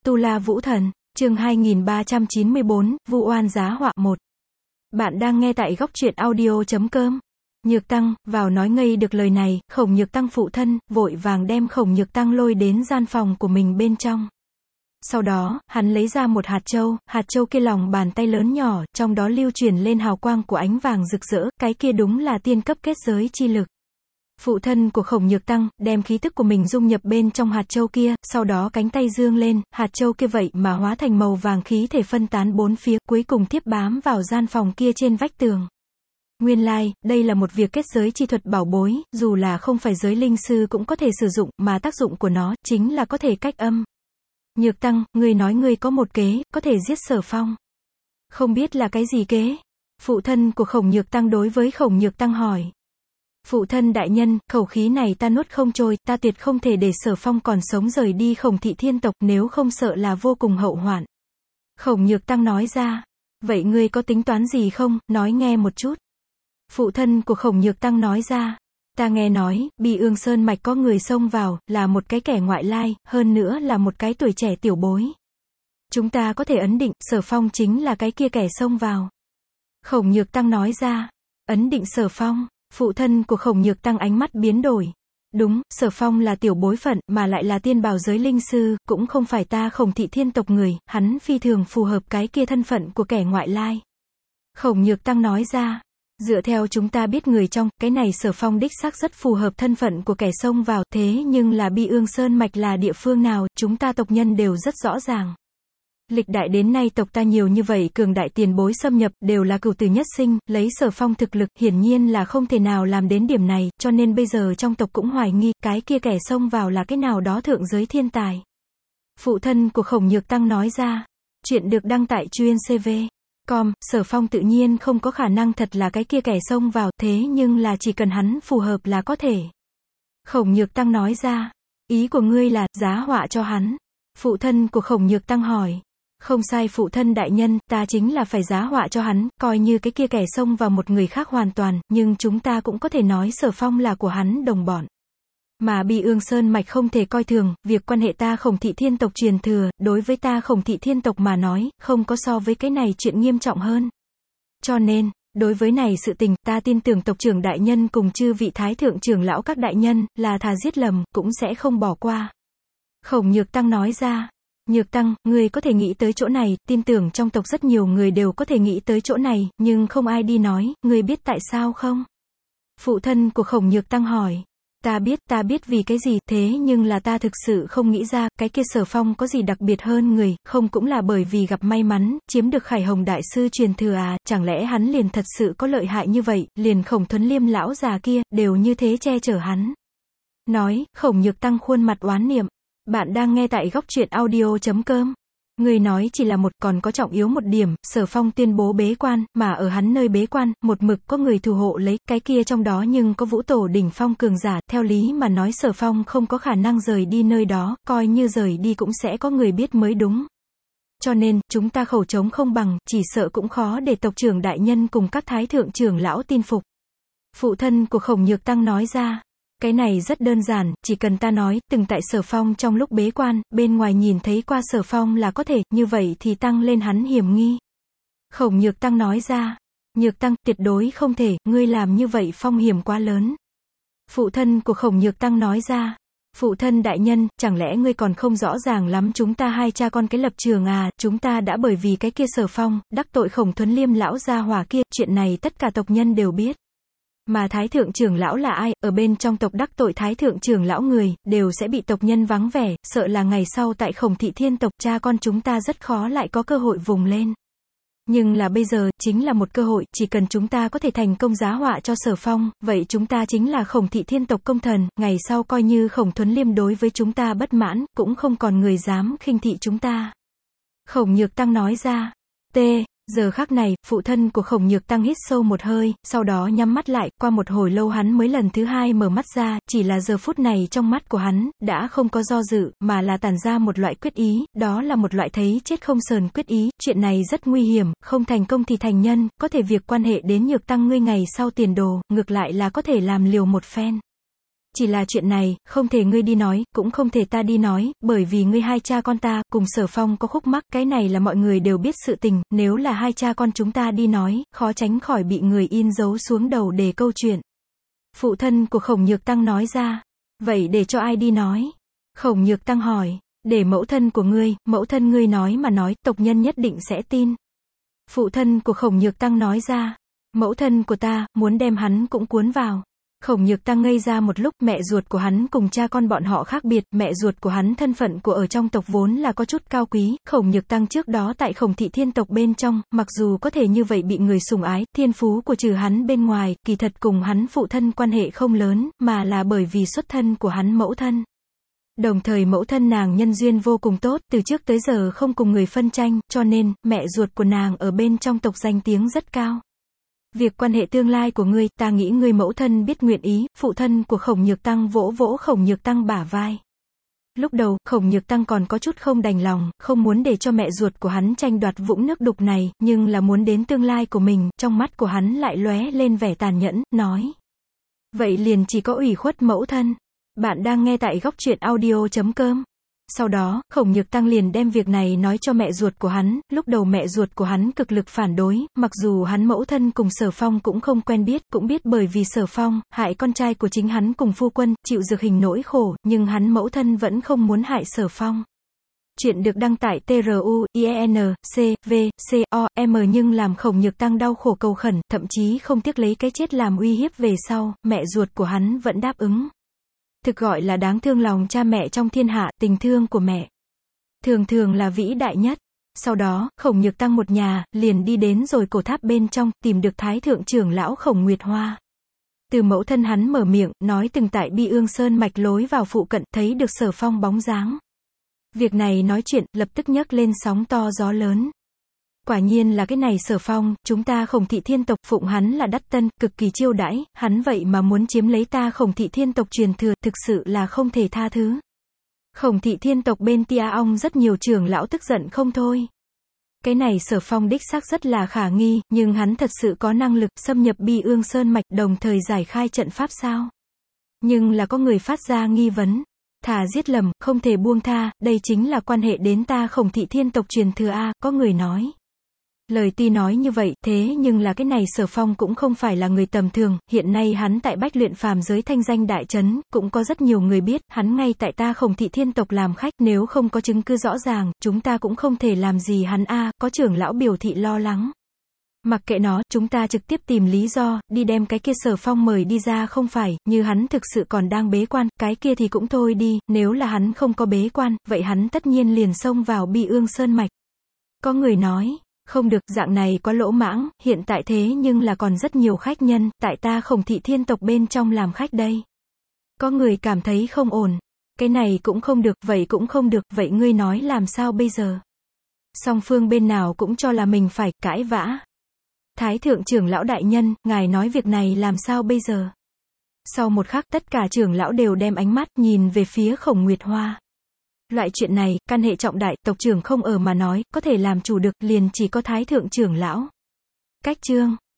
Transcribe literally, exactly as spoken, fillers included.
Tu La Vũ Thần, chương hai nghìn ba trăm chín mươi bốn, Vu oan giá họa một. Bạn đang nghe tại góc truyện audio chấm com. Nhược Tăng, vào nói ngây được lời này, Khổng Nhược Tăng phụ thân, vội vàng đem Khổng Nhược Tăng lôi đến gian phòng của mình bên trong. Sau đó, hắn lấy ra một hạt châu, hạt châu kia lòng bàn tay lớn nhỏ, trong đó lưu truyền lên hào quang của ánh vàng rực rỡ, cái kia đúng là tiên cấp kết giới chi lực. Phụ thân của Khổng Nhược Tăng, đem khí tức của mình dung nhập bên trong hạt châu kia, sau đó cánh tay dương lên, hạt châu kia vậy mà hóa thành màu vàng khí thể phân tán bốn phía, cuối cùng tiếp bám vào gian phòng kia trên vách tường. Nguyên lai, like, đây là một việc kết giới chi thuật bảo bối, dù là không phải giới linh sư cũng có thể sử dụng, mà tác dụng của nó, chính là có thể cách âm. Nhược Tăng, ngươi nói ngươi có một kế, có thể giết Sở Phong. Không biết là cái gì kế? Phụ thân của Khổng Nhược Tăng đối với Khổng Nhược Tăng hỏi. Phụ thân đại nhân, khẩu khí này ta nuốt không trôi, ta tuyệt không thể để Sở Phong còn sống rời đi Khổng thị thiên tộc, nếu không sợ là vô cùng hậu hoạn. Khổng Nhược Tăng nói ra. Vậy ngươi có tính toán gì không, nói nghe một chút. Phụ thân của Khổng Nhược Tăng nói ra. Ta nghe nói, Bi Ương Sơn mạch có người xông vào, là một cái kẻ ngoại lai, hơn nữa là một cái tuổi trẻ tiểu bối. Chúng ta có thể ấn định, Sở Phong chính là cái kia kẻ xông vào. Khổng Nhược Tăng nói ra. Ấn định Sở Phong. Phụ thân của Khổng Nhược Tăng ánh mắt biến đổi. Đúng, Sở Phong là tiểu bối phận, mà lại là tiên bào giới linh sư, cũng không phải ta Khổng thị thiên tộc người, hắn phi thường phù hợp cái kia thân phận của kẻ ngoại lai. Khổng Nhược Tăng nói ra. Dựa theo chúng ta biết người trong, cái này Sở Phong đích xác rất phù hợp thân phận của kẻ xông vào, thế nhưng là Bi Ương Sơn mạch là địa phương nào, chúng ta tộc nhân đều rất rõ ràng. Lịch đại đến nay tộc ta nhiều như vậy cường đại tiền bối xâm nhập, đều là cửu tử nhất sinh, lấy Sở Phong thực lực, hiển nhiên là không thể nào làm đến điểm này, cho nên bây giờ trong tộc cũng hoài nghi, cái kia kẻ xông vào là cái nào đó thượng giới thiên tài. Phụ thân của Khổng Nhược Tăng nói ra. Chuyện được đăng tại chuyên xê vê. Com, Sở Phong tự nhiên không có khả năng thật là cái kia kẻ xông vào, thế nhưng là chỉ cần hắn phù hợp là có thể. Khổng Nhược Tăng nói ra. Ý của ngươi là, giá họa cho hắn. Phụ thân của Khổng Nhược Tăng hỏi. Không sai phụ thân đại nhân, ta chính là phải giá họa cho hắn, coi như cái kia kẻ xông vào một người khác hoàn toàn, nhưng chúng ta cũng có thể nói Sở Phong là của hắn đồng bọn. Mà Bi Ương Sơn mạch không thể coi thường, việc quan hệ ta Khổng thị thiên tộc truyền thừa, đối với ta Khổng thị thiên tộc mà nói, không có so với cái này chuyện nghiêm trọng hơn. Cho nên, đối với này sự tình, ta tin tưởng tộc trưởng đại nhân cùng chư vị thái thượng trưởng lão các đại nhân, là thà giết lầm, cũng sẽ không bỏ qua. Khổng Nhược Tăng nói ra. Nhược Tăng, ngươi có thể nghĩ tới chỗ này, tin tưởng trong tộc rất nhiều người đều có thể nghĩ tới chỗ này, nhưng không ai đi nói, ngươi biết tại sao không? Phụ thân của Khổng Nhược Tăng hỏi. Ta biết, ta biết vì cái gì, thế nhưng là ta thực sự không nghĩ ra, cái kia Sở Phong có gì đặc biệt hơn người, không cũng là bởi vì gặp may mắn, chiếm được Khải Hồng đại sư truyền thừa à, chẳng lẽ hắn liền thật sự có lợi hại như vậy, liền Khổng Thuấn Liêm lão già kia, đều như thế che chở hắn. Nói, Khổng Nhược Tăng khuôn mặt oán niệm. Bạn đang nghe tại góc truyện audio chấm com. Người nói chỉ là một, còn có trọng yếu một điểm, Sở Phong tuyên bố bế quan, mà ở hắn nơi bế quan, một mực có người thủ hộ lấy, cái kia trong đó nhưng có Vũ Tổ đỉnh phong cường giả, theo lý mà nói Sở Phong không có khả năng rời đi nơi đó, coi như rời đi cũng sẽ có người biết mới đúng. Cho nên, chúng ta khẩu trống không bằng, chỉ sợ cũng khó để tộc trưởng đại nhân cùng các thái thượng trưởng lão tin phục. Phụ thân của Khổng Nhược Tăng nói ra. Cái này rất đơn giản, chỉ cần ta nói, từng tại Sở Phong trong lúc bế quan, bên ngoài nhìn thấy qua Sở Phong là có thể, như vậy thì tăng lên hắn hiểm nghi. Khổng Nhược Tăng nói ra. Nhược Tăng, tuyệt đối không thể, ngươi làm như vậy phong hiểm quá lớn. Phụ thân của Khổng Nhược Tăng nói ra. Phụ thân đại nhân, chẳng lẽ ngươi còn không rõ ràng lắm chúng ta hai cha con cái lập trường à, chúng ta đã bởi vì cái kia Sở Phong, đắc tội Khổng Thuấn Liêm lão gia hỏa kia, chuyện này tất cả tộc nhân đều biết. Mà thái thượng trưởng lão là ai, ở bên trong tộc đắc tội thái thượng trưởng lão người, đều sẽ bị tộc nhân vắng vẻ, sợ là ngày sau tại Khổng thị thiên tộc cha con chúng ta rất khó lại có cơ hội vùng lên. Nhưng là bây giờ, chính là một cơ hội, chỉ cần chúng ta có thể thành công giá họa cho Sở Phong, vậy chúng ta chính là Khổng thị thiên tộc công thần, ngày sau coi như Khổng Thuấn Liêm đối với chúng ta bất mãn, cũng không còn người dám khinh thị chúng ta. Khổng Nhược Tăng nói ra. T. Giờ khắc này, phụ thân của Khổng Nhược Tăng hít sâu một hơi, sau đó nhắm mắt lại, qua một hồi lâu hắn mới lần thứ hai mở mắt ra, chỉ là giờ phút này trong mắt của hắn, đã không có do dự, mà là tản ra một loại quyết ý, đó là một loại thấy chết không sờn quyết ý, chuyện này rất nguy hiểm, không thành công thì thành nhân, có thể việc quan hệ đến Nhược Tăng ngươi ngày sau tiền đồ, ngược lại là có thể làm liều một phen. Chỉ là chuyện này, không thể ngươi đi nói, cũng không thể ta đi nói, bởi vì ngươi hai cha con ta, cùng Sở Phong có khúc mắc, cái này là mọi người đều biết sự tình, nếu là hai cha con chúng ta đi nói, khó tránh khỏi bị người in dấu xuống đầu để câu chuyện. Phụ thân của Khổng Nhược Tăng nói ra. Vậy để cho ai đi nói? Khổng Nhược Tăng hỏi. Để mẫu thân của ngươi, mẫu thân ngươi nói mà nói, tộc nhân nhất định sẽ tin. Phụ thân của Khổng Nhược Tăng nói ra. Mẫu thân của ta, muốn đem hắn cũng cuốn vào. Khổng Nhược Tăng ngây ra một lúc, mẹ ruột của hắn cùng cha con bọn họ khác biệt, mẹ ruột của hắn thân phận của ở trong tộc vốn là có chút cao quý, Khổng Nhược Tăng trước đó tại Khổng thị thiên tộc bên trong, mặc dù có thể như vậy bị người sủng ái, thiên phú của trừ hắn bên ngoài, kỳ thật cùng hắn phụ thân quan hệ không lớn, mà là bởi vì xuất thân của hắn mẫu thân. Đồng thời mẫu thân nàng nhân duyên vô cùng tốt, từ trước tới giờ không cùng người phân tranh, cho nên, mẹ ruột của nàng ở bên trong tộc danh tiếng rất cao. Việc quan hệ tương lai của ngươi, ta nghĩ ngươi mẫu thân biết nguyện ý, phụ thân của Khổng Nhược Tăng vỗ vỗ Khổng Nhược Tăng bả vai. Lúc đầu, Khổng Nhược Tăng còn có chút không đành lòng, không muốn để cho mẹ ruột của hắn tranh đoạt vũng nước đục này, nhưng là muốn đến tương lai của mình, trong mắt của hắn lại lóe lên vẻ tàn nhẫn, nói. Vậy liền chỉ có ủy khuất mẫu thân. Bạn đang nghe tại góc truyện audio chấm com. Sau đó, Khổng Nhược Tăng liền đem việc này nói cho mẹ ruột của hắn, lúc đầu mẹ ruột của hắn cực lực phản đối, mặc dù hắn mẫu thân cùng Sở Phong cũng không quen biết, cũng biết bởi vì Sở Phong, hại con trai của chính hắn cùng phu quân, chịu dược hình nỗi khổ, nhưng hắn mẫu thân vẫn không muốn hại Sở Phong. Chuyện được đăng tải T R U I E N C V C O M nhưng làm Khổng Nhược Tăng đau khổ cầu khẩn, thậm chí không tiếc lấy cái chết làm uy hiếp về sau, mẹ ruột của hắn vẫn đáp ứng. Thực gọi là đáng thương lòng cha mẹ trong thiên hạ, tình thương của mẹ thường thường là vĩ đại nhất. Sau đó, Khổng Nhược Tăng một nhà, liền đi đến rồi cổ tháp bên trong, tìm được Thái thượng trưởng lão Khổng Nguyệt Hoa. Từ mẫu thân hắn mở miệng, nói từng tại Bi Ương Sơn mạch lối vào phụ cận, thấy được Sở Phong bóng dáng. Việc này nói chuyện, lập tức nhấc lên sóng to gió lớn. Quả nhiên là cái này Sở Phong, chúng ta Khổng thị thiên tộc phụng hắn là đắt tân, cực kỳ chiêu đãi, hắn vậy mà muốn chiếm lấy ta Khổng thị thiên tộc truyền thừa, thực sự là không thể tha thứ. Khổng thị thiên tộc bên Tia Ong rất nhiều trưởng lão tức giận không thôi. Cái này Sở Phong đích xác rất là khả nghi, nhưng hắn thật sự có năng lực xâm nhập Bi Ương Sơn mạch, đồng thời giải khai trận pháp sao? Nhưng là có người phát ra nghi vấn. Thà giết lầm, không thể buông tha, đây chính là quan hệ đến ta Khổng thị thiên tộc truyền thừa a, có người nói. Lời tuy nói như vậy, thế nhưng là cái này Sở Phong cũng không phải là người tầm thường, hiện nay hắn tại Bách Luyện phàm giới thanh danh đại chấn, cũng có rất nhiều người biết, hắn ngay tại ta Khổng thị thiên tộc làm khách, nếu không có chứng cứ rõ ràng, chúng ta cũng không thể làm gì hắn a, có trưởng lão biểu thị lo lắng. Mặc kệ nó, chúng ta trực tiếp tìm lý do, đi đem cái kia Sở Phong mời đi ra không phải, như hắn thực sự còn đang bế quan, cái kia thì cũng thôi đi, nếu là hắn không có bế quan, vậy hắn tất nhiên liền xông vào Bi Ương Sơn mạch. Có người nói. Không được, dạng này quá lỗ mãng, hiện tại thế nhưng là còn rất nhiều khách nhân, tại ta Khổng thị thiên tộc bên trong làm khách đây. Có người cảm thấy không ổn. Cái này cũng không được, vậy cũng không được, vậy ngươi nói làm sao bây giờ? Song phương bên nào cũng cho là mình phải cãi vã. Thái thượng trưởng lão đại nhân, ngài nói việc này làm sao bây giờ? Sau một khắc, tất cả trưởng lão đều đem ánh mắt nhìn về phía Khổng Nguyệt Hoa. Loại chuyện này, căn hệ trọng đại, tộc trưởng không ở mà nói, có thể làm chủ được, liền chỉ có Thái thượng trưởng lão. Cách chương